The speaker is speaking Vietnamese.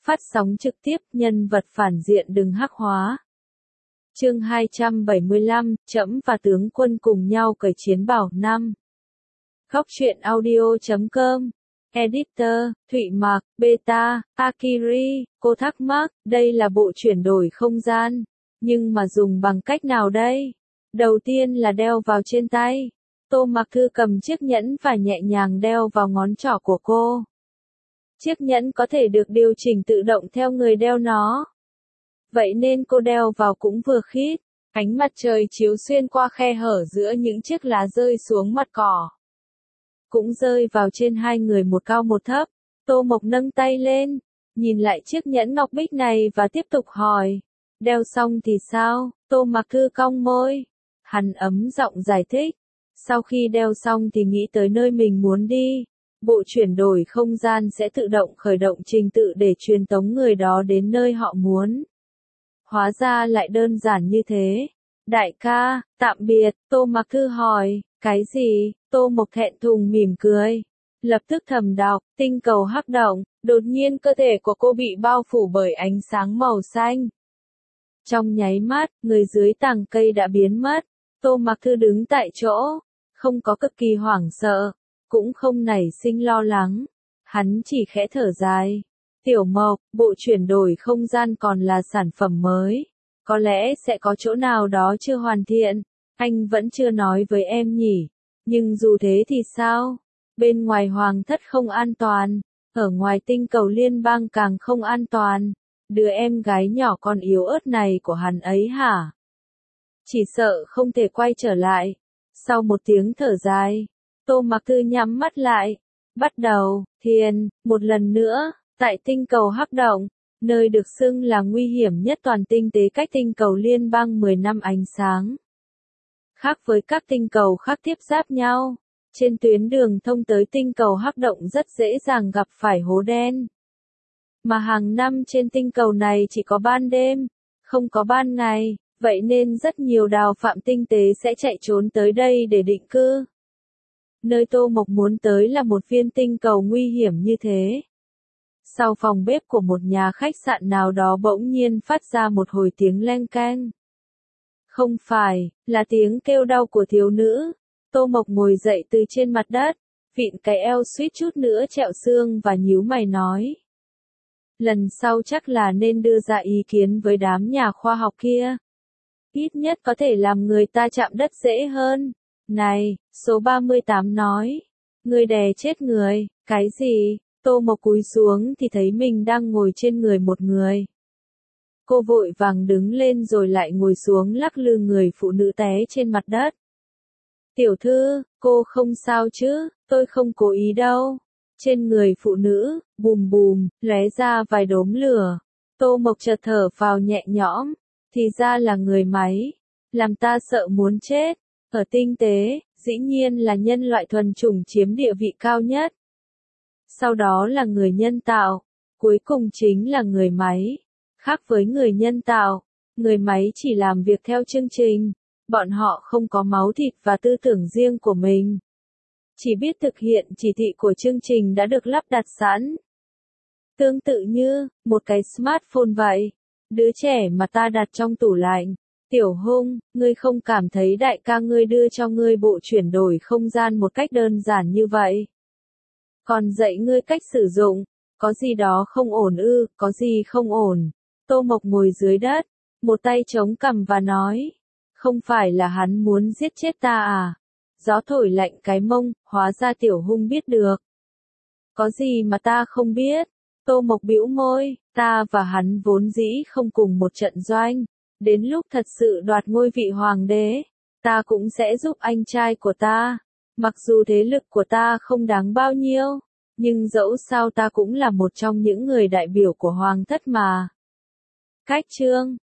Phát sóng trực tiếp, nhân vật phản diện đừng hắc hóa. Chương 275, Trẫm và tướng quân cùng nhau cởi chiến bảo 5. Góc truyện audio.com. Editor, Thụy Mạc, Beta, Akiri, cô thắc mắc, đây là bộ chuyển đổi không gian, nhưng mà dùng bằng cách nào đây? Đầu tiên là đeo vào trên tay. Tô Mặc Thư cầm chiếc nhẫn và nhẹ nhàng đeo vào ngón trỏ của cô. Chiếc nhẫn có thể được điều chỉnh tự động theo người đeo nó. Vậy nên cô đeo vào cũng vừa khít. Ánh mặt trời chiếu xuyên qua khe hở giữa những chiếc lá rơi xuống mặt cỏ. Cũng rơi vào trên hai người một cao một thấp. Tô Mộc nâng tay lên, nhìn lại chiếc nhẫn ngọc bích này và tiếp tục hỏi. Đeo xong thì sao? Tô Mặc Thư cong môi. Hắn ấm giọng giải thích. Sau khi đeo xong thì nghĩ tới nơi mình muốn đi. Bộ chuyển đổi không gian sẽ tự động khởi động trình tự để truyền tống người đó đến nơi họ muốn. Hóa ra lại đơn giản như thế. Đại ca, tạm biệt, Tô Mặc Thư hỏi, cái gì? Tô Mộc thẹn thùng mỉm cười. Lập tức thầm đọc, tinh cầu hắc động, đột nhiên cơ thể của cô bị bao phủ bởi ánh sáng màu xanh. Trong nháy mắt, người dưới tàng cây đã biến mất. Tô Mặc Thư đứng tại chỗ, không có cực kỳ hoảng sợ, cũng không nảy sinh lo lắng. Hắn chỉ khẽ thở dài. Tiểu Mộc, bộ chuyển đổi không gian còn là sản phẩm mới. Có lẽ sẽ có chỗ nào đó chưa hoàn thiện. Anh vẫn chưa nói với em nhỉ. Nhưng dù thế thì sao? Bên ngoài hoàng thất không an toàn. Ở ngoài tinh cầu liên bang càng không an toàn. Đứa em gái nhỏ con yếu ớt này của hắn ấy hả? Chỉ sợ không thể quay trở lại. Sau một tiếng thở dài, Tô Mặc Thư nhắm mắt lại. Bắt đầu, thiền, một lần nữa. Tại tinh cầu hắc động, nơi được xưng là nguy hiểm nhất toàn tinh tế cách tinh cầu liên bang 10 năm ánh sáng. Khác với các tinh cầu khác tiếp giáp nhau, trên tuyến đường thông tới tinh cầu hắc động rất dễ dàng gặp phải hố đen. Mà hàng năm trên tinh cầu này chỉ có ban đêm, không có ban ngày, vậy nên rất nhiều đào phạm tinh tế sẽ chạy trốn tới đây để định cư. Nơi Tô Mộc muốn tới là một viên tinh cầu nguy hiểm như thế. Sau phòng bếp của một nhà khách sạn nào đó bỗng nhiên phát ra một hồi tiếng leng keng. Không phải, là tiếng kêu đau của thiếu nữ. Tô Mộc ngồi dậy từ trên mặt đất, vịn cái eo suýt chút nữa trẹo xương và nhíu mày nói. Lần sau chắc là nên đưa ra ý kiến với đám nhà khoa học kia. Ít nhất có thể làm người ta chạm đất dễ hơn. Này, số 38 nói. Người đè chết người, cái gì? Tô Mộc cúi xuống thì thấy mình đang ngồi trên người một người. Cô vội vàng đứng lên rồi lại ngồi xuống lắc lư người phụ nữ té trên mặt đất. Tiểu thư, cô không sao chứ, tôi không cố ý đâu. Trên người phụ nữ, bùm bùm, lóe ra vài đốm lửa. Tô Mộc chợt thở phào nhẹ nhõm, thì ra là người máy. Làm ta sợ muốn chết. Ở tinh tế, dĩ nhiên là nhân loại thuần chủng chiếm địa vị cao nhất. Sau đó là người nhân tạo, cuối cùng chính là người máy. Khác với người nhân tạo, người máy chỉ làm việc theo chương trình, bọn họ không có máu thịt và tư tưởng riêng của mình. Chỉ biết thực hiện chỉ thị của chương trình đã được lắp đặt sẵn. Tương tự như, một cái smartphone vậy, đứa trẻ mà ta đặt trong tủ lạnh. Tiểu Hung, ngươi không cảm thấy đại ca ngươi đưa cho ngươi bộ chuyển đổi không gian một cách đơn giản như vậy? Còn dạy ngươi cách sử dụng, có gì đó không ổn ư? Có gì không ổn? Tô Mộc ngồi dưới đất, một tay chống cằm và nói, không phải là hắn muốn giết chết ta à? Gió thổi lạnh cái mông, hóa ra Tiểu Hung biết được. Có gì mà ta không biết? Tô Mộc bĩu môi, ta và hắn vốn dĩ không cùng một trận doanh, đến lúc thật sự đoạt ngôi vị hoàng đế, ta cũng sẽ giúp anh trai của ta. Mặc dù thế lực của ta không đáng bao nhiêu, nhưng dẫu sao ta cũng là một trong những người đại biểu của hoàng thất mà. Cách chương